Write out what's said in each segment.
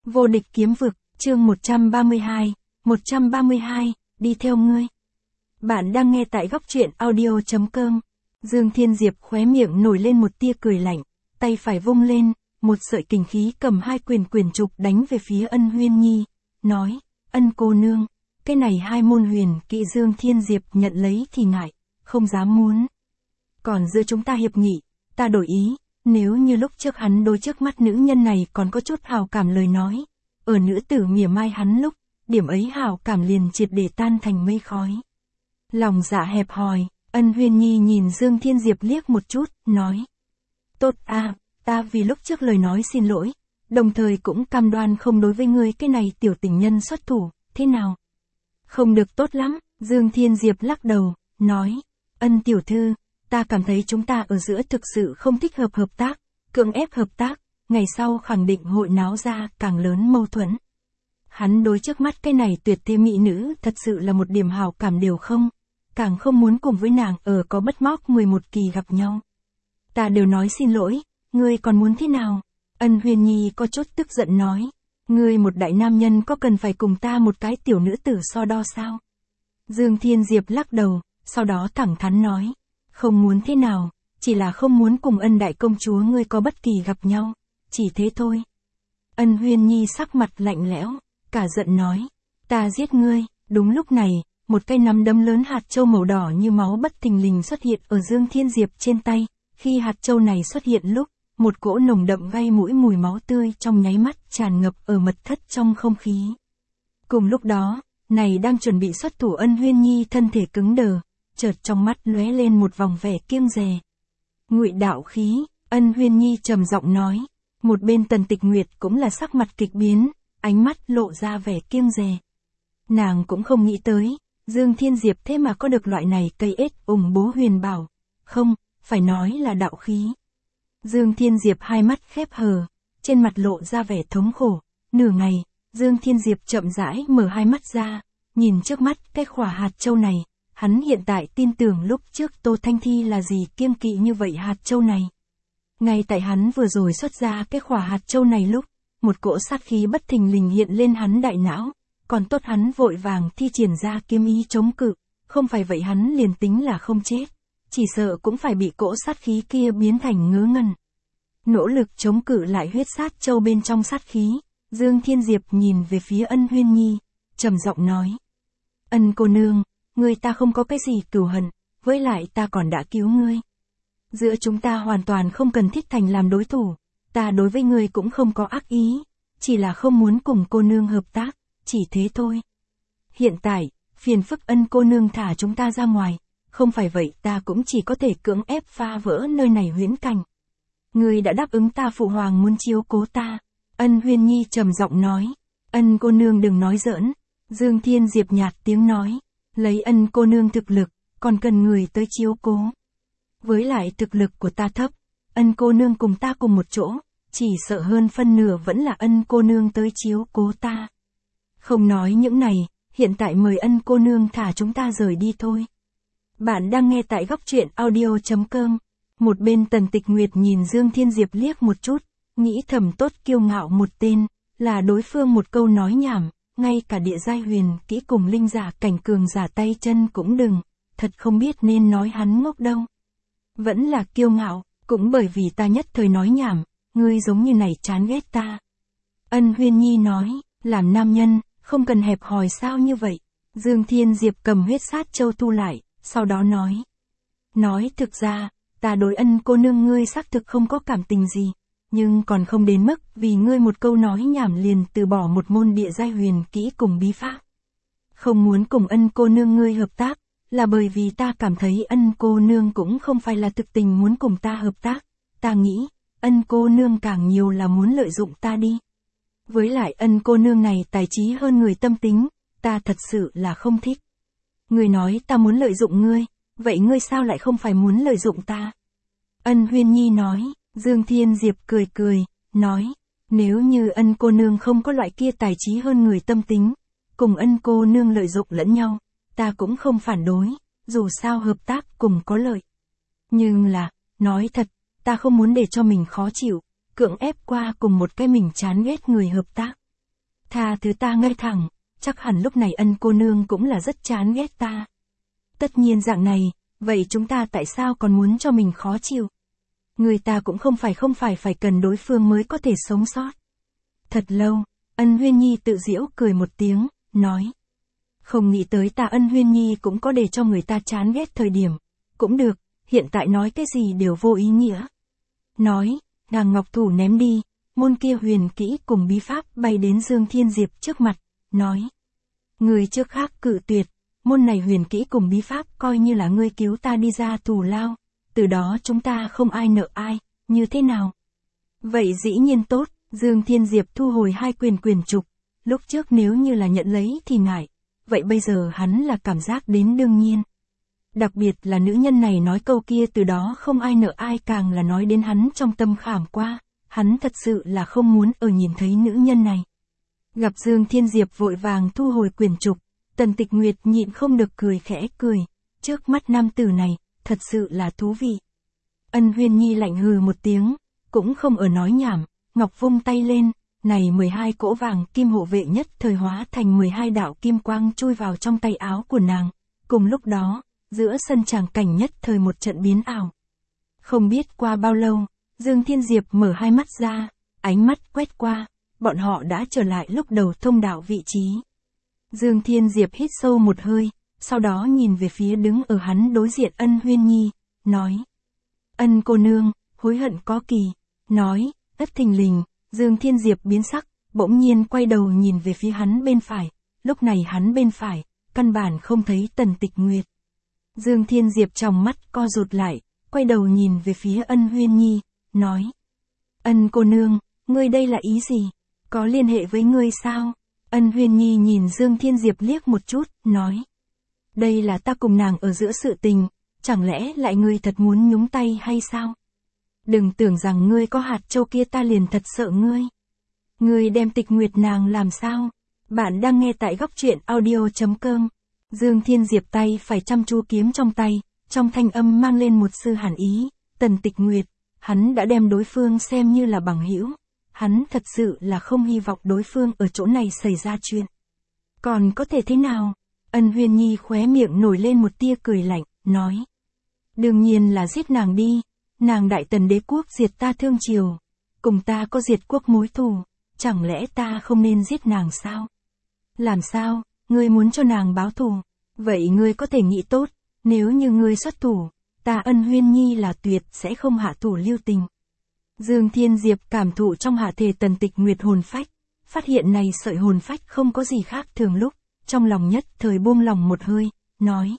Vô địch kiếm vực, chương 132, đi theo ngươi. Bạn đang nghe tại góc truyện audio.com. Dương Thiên Diệp khóe miệng nổi lên một tia cười lạnh, tay phải vung lên, một sợi kình khí cầm hai quyền trục đánh về phía Ân Huyên Nhi, nói, Ân cô nương, cái này hai môn huyền kỵ Dương Thiên Diệp nhận lấy thì ngại, không dám muốn. Còn giữa chúng ta hiệp nghị, ta đổi ý, nếu như lúc trước hắn đối trước mắt nữ nhân này còn có chút hào cảm lời nói, ở nữ tử mỉa mai hắn lúc, điểm ấy hào cảm liền triệt để tan thành mây khói. Lòng dạ hẹp hòi, Ân Huyên Nhi nhìn Dương Thiên Diệp liếc một chút, nói. Tốt à, ta vì lúc trước lời nói xin lỗi, đồng thời cũng cam đoan không đối với ngươi cái này tiểu tình nhân xuất thủ, thế nào? Không được tốt lắm, Dương Thiên Diệp lắc đầu, nói. Ân tiểu thư, ta cảm thấy chúng ta ở giữa thực sự không thích hợp tác, cưỡng ép hợp tác, ngày sau khẳng định hội náo ra càng lớn mâu thuẫn. Hắn đối trước mắt cái này tuyệt thế mỹ nữ thật sự là một điểm hào cảm đều không, càng không muốn cùng với nàng ở có bất móc 11 kỳ gặp nhau. Ta đều nói xin lỗi, ngươi còn muốn thế nào? Ân Huyên Nhi có chút tức giận nói, ngươi một đại nam nhân có cần phải cùng ta một cái tiểu nữ tử so đo sao? Dương Thiên Diệp lắc đầu, sau đó thẳng thắn nói, không muốn thế nào, chỉ là không muốn cùng Ân đại công chúa ngươi có bất kỳ gặp nhau, chỉ thế thôi. Ân Huyên Nhi sắc mặt lạnh lẽo, cả giận nói, ta giết ngươi. Đúng lúc này, một cây nắm đấm lớn hạt châu màu đỏ như máu bất thình lình xuất hiện ở Dương Thiên Diệp trên tay, khi hạt châu này xuất hiện lúc, một cỗ nồng đậm gây mũi mùi máu tươi trong nháy mắt tràn ngập ở mật thất trong không khí. Cùng lúc đó, này đang chuẩn bị xuất thủ Ân Huyên Nhi thân thể cứng đờ, chợt trong mắt lóe lên một vòng vẻ kiêng dè. Ngụy đạo khí, Ân Huyên Nhi trầm giọng nói, một bên Tần Tịch Nguyệt cũng là sắc mặt kịch biến, ánh mắt lộ ra vẻ kiêng dè. Nàng cũng không nghĩ tới, Dương Thiên Diệp thế mà có được loại này cây ết ủng bố huyền bảo, không, phải nói là đạo khí. Dương Thiên Diệp hai mắt khép hờ, trên mặt lộ ra vẻ thống khổ, nửa ngày, Dương Thiên Diệp chậm rãi mở hai mắt ra, nhìn trước mắt cái khỏa hạt châu này, hắn hiện tại tin tưởng lúc trước Tô Thanh Thi là gì kiêng kỵ như vậy hạt châu này. Ngay tại hắn vừa rồi xuất ra cái khỏa hạt châu này lúc, một cỗ sát khí bất thình lình hiện lên hắn đại não, còn tốt hắn vội vàng thi triển ra kiếm ý chống cự, không phải vậy hắn liền tính là không chết, chỉ sợ cũng phải bị cỗ sát khí kia biến thành ngớ ngẩn. Nỗ lực chống cự lại huyết sát châu bên trong sát khí, Dương Thiên Diệp nhìn về phía Ân Huyên Nhi, trầm giọng nói. Ân cô nương, ngươi ta không có cái gì cừu hận, với lại ta còn đã cứu ngươi. Giữa chúng ta hoàn toàn không cần thiết thành làm đối thủ, ta đối với ngươi cũng không có ác ý, chỉ là không muốn cùng cô nương hợp tác, chỉ thế thôi. Hiện tại, phiền phức Ân cô nương thả chúng ta ra ngoài, không phải vậy ta cũng chỉ có thể cưỡng ép phá vỡ nơi này huyễn cảnh. Ngươi đã đáp ứng ta phụ hoàng muốn chiếu cố ta. Ân Huyên Nhi trầm giọng nói. Ân cô nương đừng nói giỡn. Dương Thiên Diệp nhạt tiếng nói. Lấy Ân cô nương thực lực, còn cần người tới chiếu cố. Với lại thực lực của ta thấp, Ân cô nương cùng ta cùng một chỗ, chỉ sợ hơn phân nửa vẫn là Ân cô nương tới chiếu cố ta. Không nói những này, hiện tại mời Ân cô nương thả chúng ta rời đi thôi. Bạn đang nghe tại góc truyện audio.com. Một bên Tần Tịch Nguyệt nhìn Dương Thiên Diệp liếc một chút, nghĩ thầm tốt kiêu ngạo một tên, là đối phương một câu nói nhảm, ngay cả địa giai huyền kỹ cùng linh giả cảnh cường giả tay chân cũng đừng, thật không biết nên nói hắn ngốc đâu. Vẫn là kiêu ngạo, cũng bởi vì ta nhất thời nói nhảm, ngươi giống như này chán ghét ta. Ân Huyên Nhi nói, làm nam nhân, không cần hẹp hòi sao như vậy. Dương Thiên Diệp cầm huyết sát châu thu lại, sau đó nói. Nói thực ra, ta đối Ân cô nương ngươi xác thực không có cảm tình gì, nhưng còn không đến mức vì ngươi một câu nói nhảm liền từ bỏ một môn địa giai huyền kỹ cùng bí pháp. Không muốn cùng Ân cô nương ngươi hợp tác, là bởi vì ta cảm thấy Ân cô nương cũng không phải là thực tình muốn cùng ta hợp tác, ta nghĩ, Ân cô nương càng nhiều là muốn lợi dụng ta đi. Với lại Ân cô nương này tài trí hơn người tâm tính, ta thật sự là không thích. Ngươi nói ta muốn lợi dụng ngươi, vậy ngươi sao lại không phải muốn lợi dụng ta? Ân Huyên Nhi nói, Dương Thiên Diệp cười, nói, nếu như Ân cô nương không có loại kia tài trí hơn người tâm tính, cùng Ân cô nương lợi dụng lẫn nhau, ta cũng không phản đối, dù sao hợp tác cùng có lợi. Nhưng là, nói thật, ta không muốn để cho mình khó chịu, cưỡng ép qua cùng một cái mình chán ghét người hợp tác. Tha thứ ta ngay thẳng, chắc hẳn lúc này Ân cô nương cũng là rất chán ghét ta. Tất nhiên dạng này, vậy chúng ta tại sao còn muốn cho mình khó chịu? Người ta cũng không phải phải cần đối phương mới có thể sống sót. Thật lâu, Ân Huyên Nhi tự giễu cười một tiếng, nói. Không nghĩ tới ta Ân Huyên Nhi cũng có để cho người ta chán ghét thời điểm. Cũng được, hiện tại nói cái gì đều vô ý nghĩa. Nói, nàng ngọc thủ ném đi, môn kia huyền kỹ cùng bí pháp bay đến Dương Thiên Diệp trước mặt, nói. Người trước khác cự tuyệt, môn này huyền kỹ cùng bí pháp coi như là ngươi cứu ta đi ra tù lao, từ đó chúng ta không ai nợ ai, như thế nào? Vậy dĩ nhiên tốt, Dương Thiên Diệp thu hồi hai quyền trục, lúc trước nếu như là nhận lấy thì ngại, vậy bây giờ hắn là cảm giác đến đương nhiên. Đặc biệt là nữ nhân này nói câu kia từ đó không ai nợ ai càng là nói đến hắn trong tâm khảm qua, hắn thật sự là không muốn ở nhìn thấy nữ nhân này. Gặp Dương Thiên Diệp vội vàng thu hồi quyền trục, Tần Tịch Nguyệt nhịn không được cười khẽ cười, trước mắt nam tử này, thật sự là thú vị. Ân Huyên Nhi lạnh hừ một tiếng, cũng không ở nói nhảm, ngọc vung tay lên, này 12 cỗ vàng kim hộ vệ nhất thời hóa thành 12 đạo kim quang chui vào trong tay áo của nàng, cùng lúc đó, giữa sân tràng cảnh nhất thời một trận biến ảo. Không biết qua bao lâu, Dương Thiên Diệp mở hai mắt ra, ánh mắt quét qua, bọn họ đã trở lại lúc đầu thông đạo vị trí. Dương Thiên Diệp hít sâu một hơi, sau đó nhìn về phía đứng ở hắn đối diện Ân Huyên Nhi, nói. Ân cô nương, hối hận có kỳ, nói, ất thình lình, Dương Thiên Diệp biến sắc, bỗng nhiên quay đầu nhìn về phía hắn bên phải, lúc này hắn bên phải, căn bản không thấy Tần Tịch Nguyệt. Dương Thiên Diệp trong mắt co rụt lại, quay đầu nhìn về phía Ân Huyên Nhi, nói. Ân cô nương, ngươi đây là ý gì? Có liên hệ với ngươi sao? Ân Huyên Nhi nhìn Dương Thiên Diệp liếc một chút, nói. Đây là ta cùng nàng ở giữa sự tình, chẳng lẽ lại ngươi thật muốn nhúng tay hay sao? Đừng tưởng rằng ngươi có hạt châu kia ta liền thật sợ ngươi. Ngươi đem Tịch Nguyệt nàng làm sao? Bạn đang nghe tại góc truyện audio.com. Dương Thiên Diệp tay phải chăm chú kiếm trong tay, trong thanh âm mang lên một sự hàn ý, Tần Tịch Nguyệt, hắn đã đem đối phương xem như là bằng hữu. Hắn thật sự là không hy vọng đối phương ở chỗ này xảy ra chuyện. Còn có thể thế nào? Ân Huyên Nhi khóe miệng nổi lên một tia cười lạnh, nói. Đương nhiên là giết nàng đi, nàng Đại Tần đế quốc diệt ta Thương Triều, cùng ta có diệt quốc mối thù, chẳng lẽ ta không nên giết nàng sao? Làm sao, ngươi muốn cho nàng báo thù, vậy ngươi có thể nghĩ tốt, nếu như ngươi xuất thủ, ta Ân Huyên Nhi là tuyệt sẽ không hạ thủ lưu tình. Dương Thiên Diệp cảm thụ trong hạ thể Tần Tịch Nguyệt hồn phách, phát hiện này sợi hồn phách không có gì khác thường lúc, trong lòng nhất thời buông lòng một hơi, nói.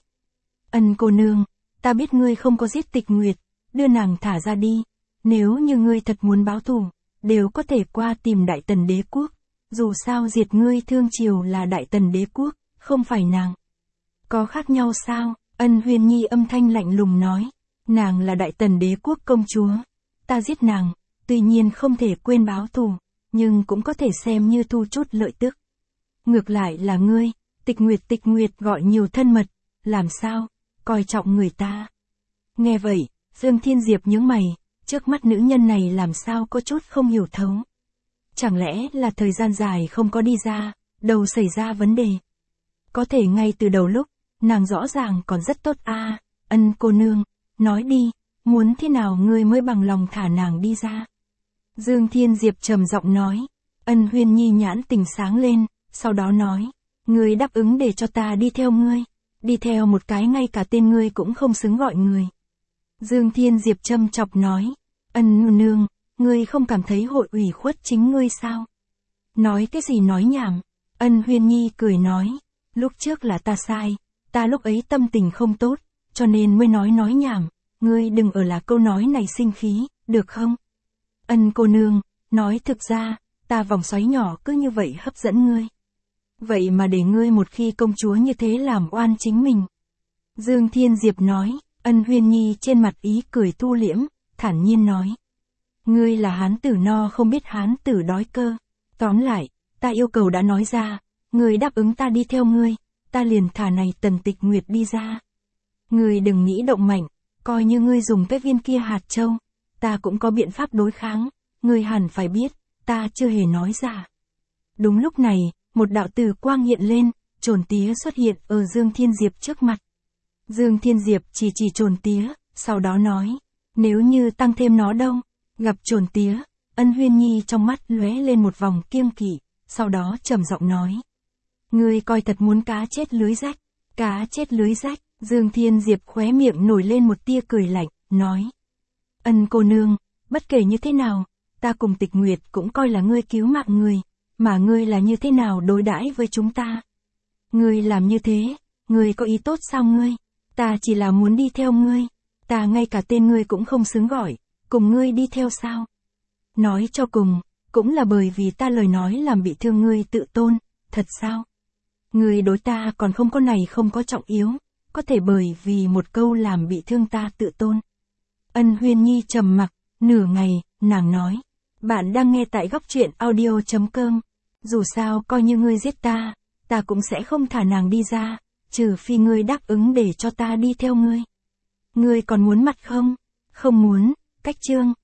Ân cô nương, ta biết ngươi không có giết Tịch Nguyệt, đưa nàng thả ra đi, nếu như ngươi thật muốn báo thù, đều có thể qua tìm Đại Tần đế quốc, dù sao diệt ngươi Thương Triều là Đại Tần đế quốc, không phải nàng. Có khác nhau sao? Ân Huyên Nhi âm thanh lạnh lùng nói, nàng là Đại Tần đế quốc công chúa. Ta giết nàng, tuy nhiên không thể quên báo thù, nhưng cũng có thể xem như thu chút lợi tức. Ngược lại là ngươi, Tịch Nguyệt gọi nhiều thân mật, làm sao, coi trọng người ta. Nghe vậy, Dương Thiên Diệp nhướng mày, trước mắt nữ nhân này làm sao có chút không hiểu thấu. Chẳng lẽ là thời gian dài không có đi ra, đầu xảy ra vấn đề. Có thể ngay từ đầu lúc, nàng rõ ràng còn rất tốt a. Ân cô nương, nói đi. Muốn thế nào ngươi mới bằng lòng thả nàng đi ra? Dương Thiên Diệp trầm giọng nói. Ân Huyên Nhi nhãn tình sáng lên, sau đó nói. Ngươi đáp ứng để cho ta đi theo ngươi. Đi theo một cái ngay cả tên ngươi cũng không xứng gọi người. Dương Thiên Diệp châm chọc nói. Ân nương, ngươi không cảm thấy hội ủy khuất chính ngươi sao? Nói cái gì nói nhảm? Ân Huyên Nhi cười nói. Lúc trước là ta sai, ta lúc ấy tâm tình không tốt, cho nên mới nói nhảm. Ngươi đừng ở là câu nói này sinh khí, được không? Ân cô nương, nói thực ra, ta vòng xoáy nhỏ cứ như vậy hấp dẫn ngươi. Vậy mà để ngươi một khi công chúa như thế làm oan chính mình. Dương Thiên Diệp nói, Ân Huyên Nhi trên mặt ý cười thu liễm, thản nhiên nói. Ngươi là hán tử no không biết hán tử đói cơ. Tóm lại, ta yêu cầu đã nói ra, ngươi đáp ứng ta đi theo ngươi, ta liền thả này Tần Tịch Nguyệt đi ra. Ngươi đừng nghĩ động mạnh. Coi như ngươi dùng cái viên kia hạt châu, ta cũng có biện pháp đối kháng, ngươi hẳn phải biết, ta chưa hề nói giả. Đúng lúc này, một đạo từ quang hiện lên, chồn tía xuất hiện ở Dương Thiên Diệp trước mặt. Dương Thiên Diệp chỉ chồn tía, sau đó nói, nếu như tăng thêm nó đâu, gặp chồn tía, Ân Huyên Nhi trong mắt lóe lên một vòng kiêng kỵ, sau đó trầm giọng nói. Ngươi coi thật muốn cá chết lưới rách, cá chết lưới rách, Dương Thiên Diệp khóe miệng nổi lên một tia cười lạnh, nói. Ân cô nương, bất kể như thế nào, ta cùng Tịch Nguyệt cũng coi là ngươi cứu mạng người, mà ngươi là như thế nào đối đãi với chúng ta. Ngươi làm như thế, ngươi có ý tốt sao ngươi? Ta chỉ là muốn đi theo ngươi, ta ngay cả tên ngươi cũng không xứng gọi, cùng ngươi đi theo sao? Nói cho cùng, cũng là bởi vì ta lời nói làm bị thương ngươi tự tôn, thật sao? Ngươi đối ta còn không có này không có trọng yếu, có thể bởi vì một câu làm bị thương ta tự tôn. Ân Huyên Nhi trầm mặc, nửa ngày, nàng nói. Bạn đang nghe tại góc truyện audio.com. Dù sao coi như ngươi giết ta, ta cũng sẽ không thả nàng đi ra, trừ phi ngươi đáp ứng để cho ta đi theo ngươi. Ngươi còn muốn mặt không? Không muốn, cách chương.